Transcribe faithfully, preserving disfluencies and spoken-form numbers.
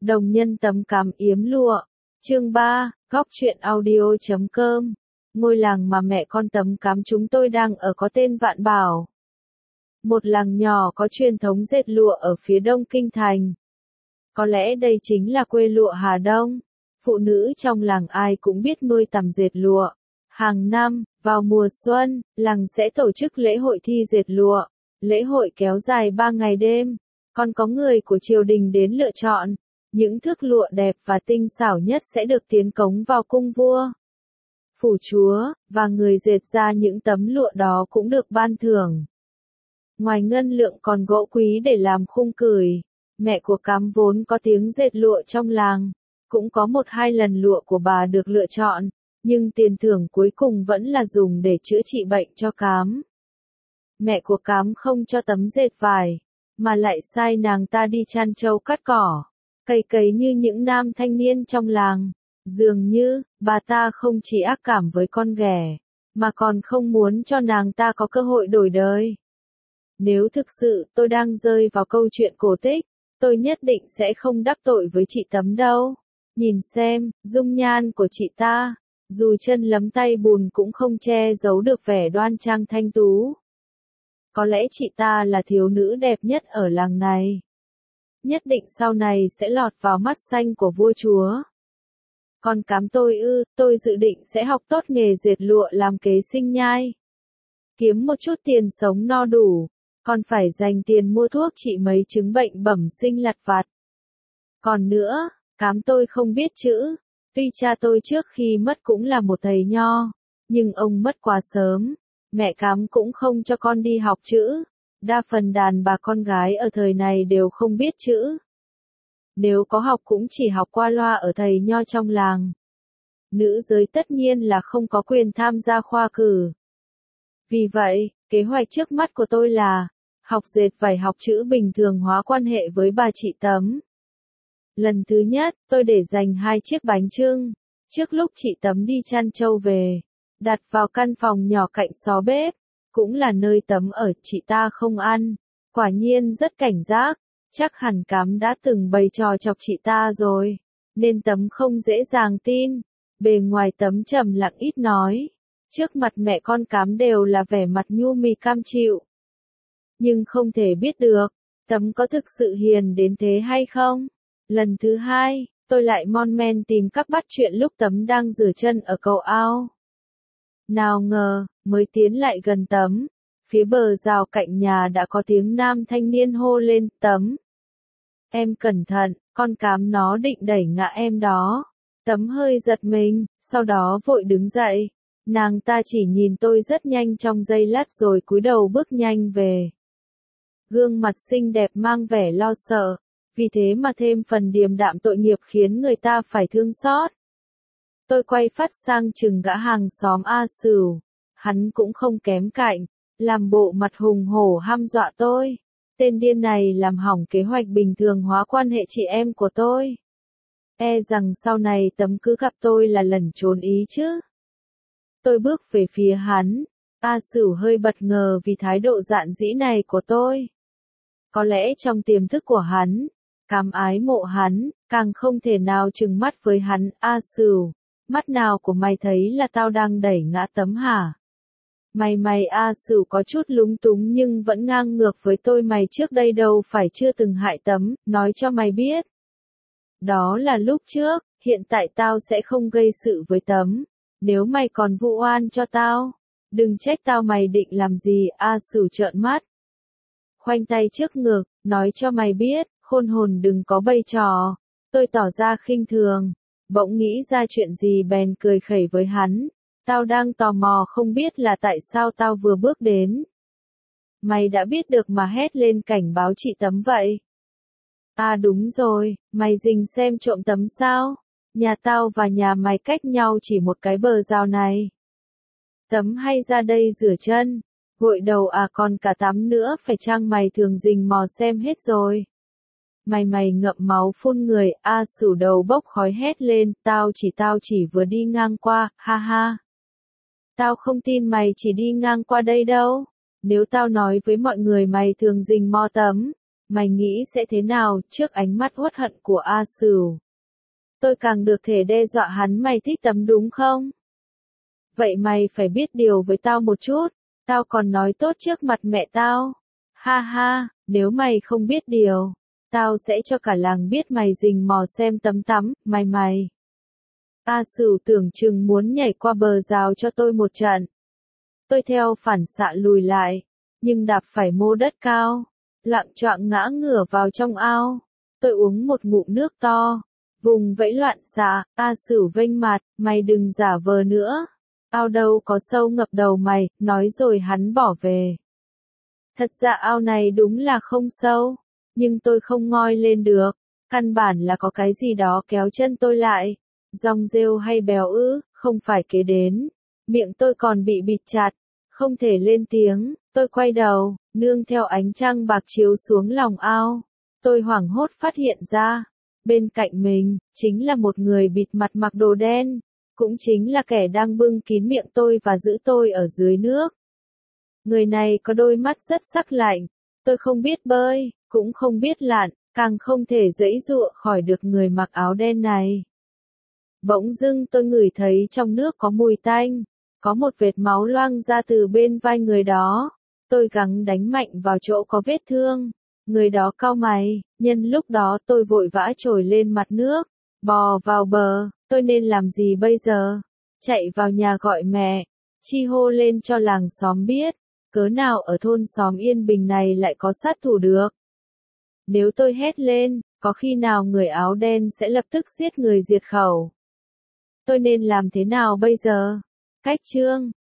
Đồng nhân tấm cám yếm lụa. Chương ba, góc truyện audio chấm com. Ngôi làng mà mẹ con tấm cám chúng tôi đang ở có tên Vạn Bảo. Một làng nhỏ có truyền thống dệt lụa ở phía đông kinh thành. Có lẽ đây chính là quê lụa Hà Đông. Phụ nữ trong làng ai cũng biết nuôi tằm dệt lụa. Hàng năm, vào mùa xuân, làng sẽ tổ chức lễ hội thi dệt lụa. Lễ hội kéo dài ba ngày đêm. Còn có người của triều đình đến lựa chọn. Những thước lụa đẹp và tinh xảo nhất sẽ được tiến cống vào cung vua, phủ chúa, và người dệt ra những tấm lụa đó cũng được ban thưởng. Ngoài ngân lượng còn gỗ quý để làm khung cửi. Mẹ của Cám vốn có tiếng dệt lụa trong làng. Cũng có một hai lần lụa của bà được lựa chọn, nhưng tiền thưởng cuối cùng vẫn là dùng để chữa trị bệnh cho Cám. Mẹ của Cám không cho tấm dệt vải, mà lại sai nàng ta đi chăn trâu cắt cỏ, cày cấy như những nam thanh niên trong làng. Dường như, bà ta không chỉ ác cảm với con ghẻ, mà còn không muốn cho nàng ta có cơ hội đổi đời. Nếu thực sự tôi đang rơi vào câu chuyện cổ tích, tôi nhất định sẽ không đắc tội với chị Tấm đâu. Nhìn xem, dung nhan của chị ta, dù chân lấm tay bùn cũng không che giấu được vẻ đoan trang thanh tú. Có lẽ chị ta là thiếu nữ đẹp nhất ở làng này. Nhất định sau này sẽ lọt vào mắt xanh của vua chúa. Còn Cám tôi ư, tôi dự định sẽ học tốt nghề dệt lụa làm kế sinh nhai. Kiếm một chút tiền sống no đủ, còn phải dành tiền mua thuốc trị mấy chứng bệnh bẩm sinh lặt vặt. Còn nữa, Cám tôi không biết chữ, tuy cha tôi trước khi mất cũng là một thầy nho, nhưng ông mất quá sớm, mẹ Cám cũng không cho con đi học chữ. Đa phần đàn bà con gái ở thời này đều không biết chữ. Nếu có học cũng chỉ học qua loa ở thầy nho trong làng. Nữ giới tất nhiên là không có quyền tham gia khoa cử. Vì vậy, kế hoạch trước mắt của tôi là học dệt vải học chữ bình thường hóa quan hệ với bà chị Tấm. Lần thứ nhất, tôi để dành hai chiếc bánh chưng, trước lúc chị Tấm đi chăn trâu về, đặt vào căn phòng nhỏ cạnh xó bếp. Cũng là nơi Tấm ở, chị ta không ăn. Quả nhiên rất cảnh giác, chắc hẳn Cám đã từng bày trò chọc chị ta rồi, nên Tấm không dễ dàng tin. Bề ngoài Tấm trầm lặng ít nói, trước mặt mẹ con Cám đều là vẻ mặt nhu mì cam chịu. Nhưng không thể biết được, Tấm có thực sự hiền đến thế hay không? Lần thứ hai, tôi lại mon men tìm các bắt chuyện lúc Tấm đang rửa chân ở cầu ao. Nào ngờ, mới tiến lại gần Tấm, phía bờ rào cạnh nhà đã có tiếng nam thanh niên hô lên, Tấm. Em cẩn thận, con Cám nó định đẩy ngã em đó. Tấm hơi giật mình, sau đó vội đứng dậy. Nàng ta chỉ nhìn tôi rất nhanh trong giây lát rồi cúi đầu bước nhanh về. Gương mặt xinh đẹp mang vẻ lo sợ, vì thế mà thêm phần điềm đạm tội nghiệp khiến người ta phải thương xót. Tôi quay phát sang chừng gã hàng xóm A Sửu, hắn cũng không kém cạnh, làm bộ mặt hùng hổ hăm dọa tôi. Tên điên này làm hỏng kế hoạch bình thường hóa quan hệ chị em của tôi. E rằng sau này Tấm cứ gặp tôi là lẩn trốn ý chứ. Tôi bước về phía hắn, A Sửu hơi bất ngờ vì thái độ dạn dĩ này của tôi. Có lẽ trong tiềm thức của hắn, Cám ái mộ hắn, càng không thể nào trừng mắt với hắn. A Sửu, mắt nào của mày thấy là tao đang đẩy ngã Tấm hả? Mày mày A Sửu có chút lúng túng nhưng vẫn ngang ngược với tôi. Mày trước đây đâu phải chưa từng hại Tấm, nói cho mày biết. Đó là lúc trước, hiện tại tao sẽ không gây sự với Tấm. Nếu mày còn vu oan cho tao, đừng trách tao. Mày định làm gì? A Sửu trợn mắt, khoanh tay trước ngực, nói cho mày biết, khôn hồn đừng có bày trò. Tôi tỏ ra khinh thường, bỗng nghĩ ra chuyện gì bèn cười khẩy với hắn. Tao đang tò mò không biết là tại sao tao vừa bước đến. Mày đã biết được mà hét lên cảnh báo chị Tấm vậy. À đúng rồi, mày rình xem trộm Tấm sao? Nhà tao và nhà mày cách nhau chỉ một cái bờ rào này. Tấm hay ra đây rửa chân, gội đầu à, còn cả tắm nữa phải chăng? Mày thường rình mò xem hết rồi. Mày mày ngậm máu phun người. A Sửu đầu bốc khói hét lên, tao chỉ tao chỉ vừa đi ngang qua, ha ha. Tao không tin mày chỉ đi ngang qua đây đâu. Nếu tao nói với mọi người mày thường rình mò Tấm, mày nghĩ sẽ thế nào trước ánh mắt uất hận của A Sửu? Tôi càng được thể đe dọa hắn mày thích tấm đúng không? Vậy mày phải biết điều với tao một chút, tao còn nói tốt trước mặt mẹ tao. Ha ha, nếu mày không biết điều, tao sẽ cho cả làng biết mày rình mò xem tấm tắm, mày mày. A Sửu tưởng chừng muốn nhảy qua bờ rào cho tôi một trận. Tôi theo phản xạ lùi lại, nhưng đạp phải mô đất cao, lạng choạng ngã ngửa vào trong ao. Tôi uống một ngụm nước to, vùng vẫy loạn xạ, A Sửu vênh mặt, mày đừng giả vờ nữa. Ao đâu có sâu ngập đầu mày, nói rồi hắn bỏ về. Thật ra ao này đúng là không sâu, nhưng tôi không ngoi lên được, căn bản là có cái gì đó kéo chân tôi lại. Rong rêu hay bèo ư, không phải kế đến. Miệng tôi còn bị bịt chặt, không thể lên tiếng. Tôi quay đầu, nương theo ánh trăng bạc chiếu xuống lòng ao. Tôi hoảng hốt phát hiện ra, bên cạnh mình, chính là một người bịt mặt mặc đồ đen, cũng chính là kẻ đang bưng kín miệng tôi và giữ tôi ở dưới nước. Người này có đôi mắt rất sắc lạnh, tôi không biết bơi, cũng không biết lặn, càng không thể giãy giụa khỏi được người mặc áo đen này. Bỗng dưng tôi ngửi thấy trong nước có mùi tanh, có một vệt máu loang ra từ bên vai người đó. Tôi gắng đánh mạnh vào chỗ có vết thương. Người đó cau mày, nhân lúc đó tôi vội vã trồi lên mặt nước, bò vào bờ. Tôi nên làm gì bây giờ? Chạy vào nhà gọi mẹ, chi hô lên cho làng xóm biết, cớ nào ở thôn xóm yên bình này lại có sát thủ được. Nếu tôi hét lên, có khi nào người áo đen sẽ lập tức giết người diệt khẩu. Tôi nên làm thế nào bây giờ? Cách chương